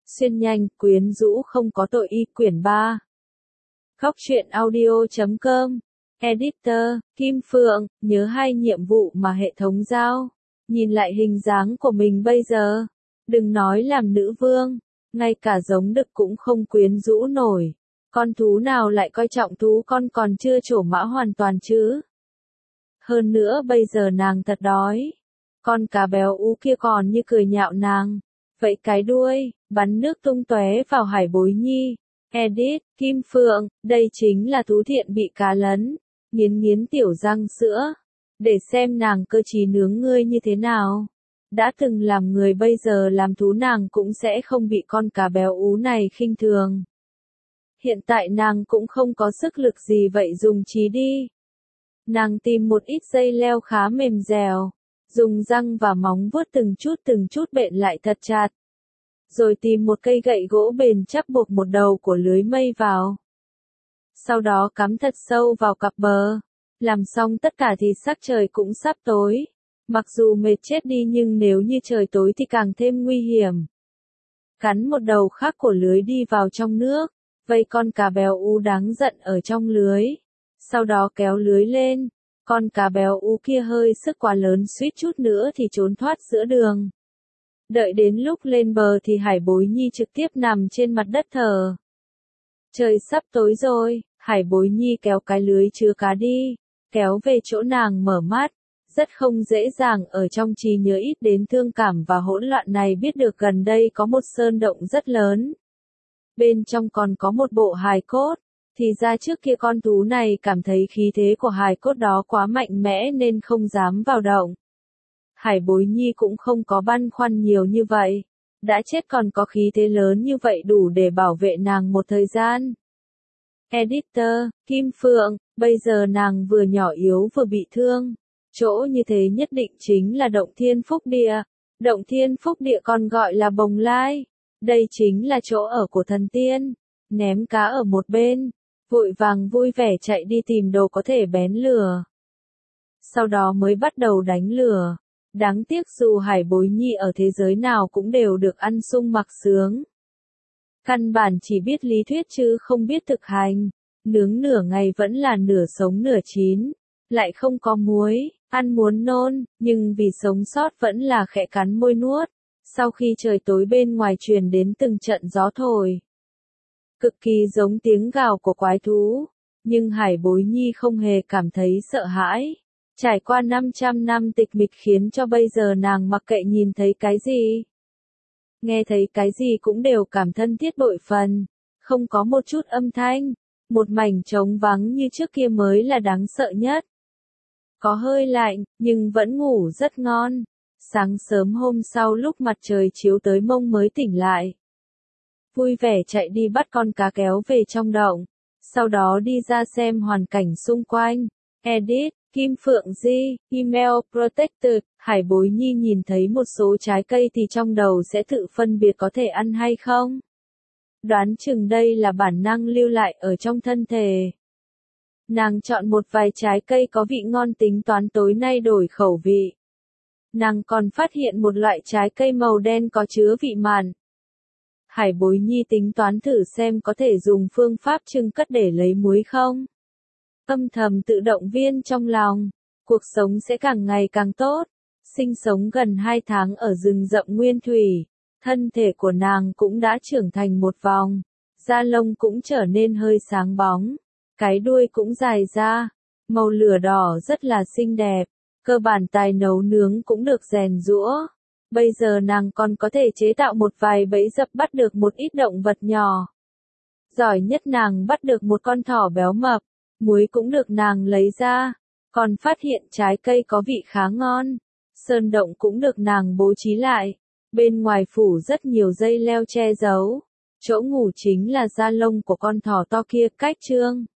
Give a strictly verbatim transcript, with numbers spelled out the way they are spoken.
Xuyên nhanh, quyến rũ không có tội y quyển ba. Góc truyện audio chấm com. Editor, Kim Phượng, nhớ hai nhiệm vụ mà hệ thống giao. Nhìn lại hình dáng của mình bây giờ. Đừng nói làm nữ vương. Ngay cả giống đực cũng không quyến rũ nổi. Con thú nào lại coi trọng thú con còn chưa trổ mã hoàn toàn chứ. Hơn nữa bây giờ nàng thật đói. Con cá béo ú kia còn như cười nhạo nàng. Vậy cái đuôi, bắn nước tung tóe vào Hải Bối Nhi. Edit, Kim Phượng, đây chính là thú thiện bị cá lấn. Nghiến nghiến tiểu răng sữa. Để xem nàng cơ trí nướng ngươi như thế nào. Đã từng làm người bây giờ làm thú nàng cũng sẽ không bị con cá béo ú này khinh thường. Hiện tại nàng cũng không có sức lực gì vậy dùng trí đi. Nàng tìm một ít dây leo khá mềm dẻo. Dùng răng và móng vuốt từng chút từng chút bện lại thật chặt. Rồi tìm một cây gậy gỗ bền chắc buộc một đầu của lưới mây vào. Sau đó cắm thật sâu vào cặp bờ. Làm xong tất cả thì sắc trời cũng sắp tối. Mặc dù mệt chết đi nhưng nếu như trời tối thì càng thêm nguy hiểm. Cắn một đầu khác của lưới đi vào trong nước. Vây con cá béo ú đáng giận ở trong lưới. Sau đó kéo lưới lên. Con cá béo ú kia hơi sức quá lớn suýt chút nữa thì trốn thoát giữa đường. Đợi đến lúc lên bờ thì Hải Bối Nhi trực tiếp nằm trên mặt đất thở. Trời sắp tối rồi, Hải Bối Nhi kéo cái lưới chứa cá đi, kéo về chỗ nàng mở mắt. Rất không dễ dàng ở trong trí nhớ ít đến thương cảm và hỗn loạn này biết được gần đây có một sơn động rất lớn. Bên trong còn có một bộ hài cốt. Thì ra trước kia con thú này cảm thấy khí thế của hài cốt đó quá mạnh mẽ nên không dám vào động. Hải Bối Nhi cũng không có băn khoăn nhiều như vậy. Đã chết còn có khí thế lớn như vậy đủ để bảo vệ nàng một thời gian. Editor, Kim Phượng, bây giờ nàng vừa nhỏ yếu vừa bị thương. Chỗ như thế nhất định chính là Động Thiên Phúc Địa. Động Thiên Phúc Địa còn gọi là Bồng Lai. Đây chính là chỗ ở của thần tiên. Ném cá ở một bên. Vội vàng vui vẻ chạy đi tìm đồ có thể bén lửa. Sau đó mới bắt đầu đánh lửa. Đáng tiếc dù Hải Bối Nhi ở thế giới nào cũng đều được ăn sung mặc sướng. Căn bản chỉ biết lý thuyết chứ không biết thực hành. Nướng nửa ngày vẫn là nửa sống nửa chín. Lại không có muối, ăn muốn nôn, nhưng vì sống sót vẫn là khẽ cắn môi nuốt. Sau khi trời tối bên ngoài truyền đến từng trận gió thổi. Cực kỳ giống tiếng gào của quái thú. Nhưng Hải Bối Nhi không hề cảm thấy sợ hãi. Trải qua năm trăm năm tịch mịch khiến cho bây giờ nàng mặc kệ nhìn thấy cái gì. Nghe thấy cái gì cũng đều cảm thân thiết bội phần. Không có một chút âm thanh. Một mảnh trống vắng như trước kia mới là đáng sợ nhất. Có hơi lạnh, nhưng vẫn ngủ rất ngon. Sáng sớm hôm sau lúc mặt trời chiếu tới mông mới tỉnh lại. Vui vẻ chạy đi bắt con cá kéo về trong động. Sau đó đi ra xem hoàn cảnh xung quanh. Edit, Kim Phượng Di, Email Protected. Hải Bối Nhi nhìn thấy một số trái cây thì trong đầu sẽ tự phân biệt có thể ăn hay không. Đoán chừng đây là bản năng lưu lại ở trong thân thể. Nàng chọn một vài trái cây có vị ngon tính toán tối nay đổi khẩu vị. Nàng còn phát hiện một loại trái cây màu đen có chứa vị mặn. Hải Bối Nhi tính toán thử xem có thể dùng phương pháp trưng cất để lấy muối không. Âm thầm tự động viên trong lòng. Cuộc sống sẽ càng ngày càng tốt. Sinh sống gần hai tháng ở rừng rậm nguyên thủy. Thân thể của nàng cũng đã trưởng thành một vòng. Da lông cũng trở nên hơi sáng bóng. Cái đuôi cũng dài ra. Màu lửa đỏ rất là xinh đẹp. Cơ bản tài nấu nướng cũng được rèn giũa. Bây giờ nàng còn có thể chế tạo một vài bẫy dập bắt được một ít động vật nhỏ. Giỏi nhất nàng bắt được một con thỏ béo mập. Muối cũng được nàng lấy ra. Còn phát hiện trái cây có vị khá ngon. Sơn động cũng được nàng bố trí lại. Bên ngoài phủ rất nhiều dây leo che giấu. Chỗ ngủ chính là da lông của con thỏ to kia cách trương.